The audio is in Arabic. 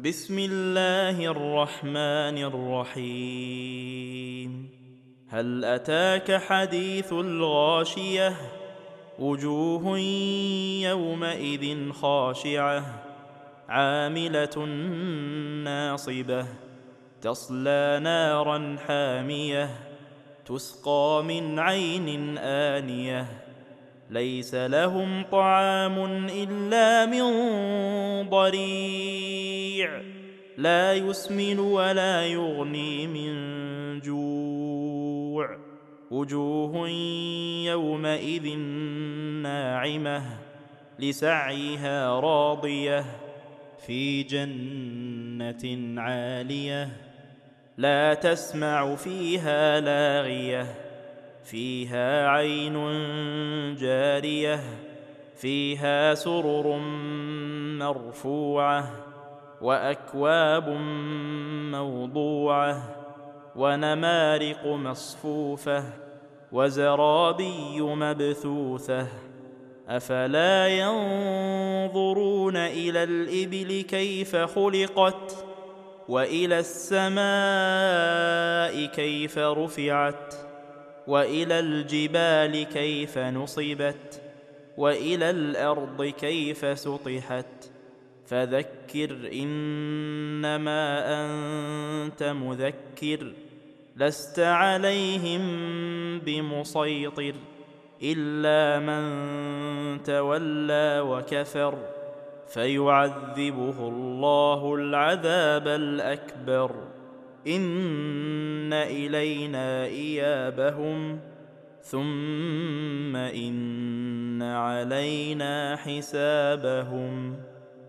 بسم الله الرحمن الرحيم. هل أتاك حديث الغاشية؟ وجوه يومئذ خاشعة عاملة ناصبة تصلى نارا حامية تسقى من عين آنية ليس لهم طعام إلا من ضريع لا يسمن ولا يغني من جوع. وجوه يومئذ ناعمة لسعيها راضية في جنة عالية لا تسمع فيها لاغية فيها عين جارية فيها سرر مرفوعة وأكواب موضوعة ونمارق مصفوفة وزرابي مبثوثة أفلا ينظرون إلى الإبل كيف خلقت وإلى السماء كيف رفعت وإلى الجبال كيف نصبت وإلى الأرض كيف سطحت فذكر إنما أنت مذكر لست عليهم بمسيطر إلا من تولى وكفر فيعذبه الله العذاب الأكبر إن إلينا إيابهم ثم إن علينا حسابهم.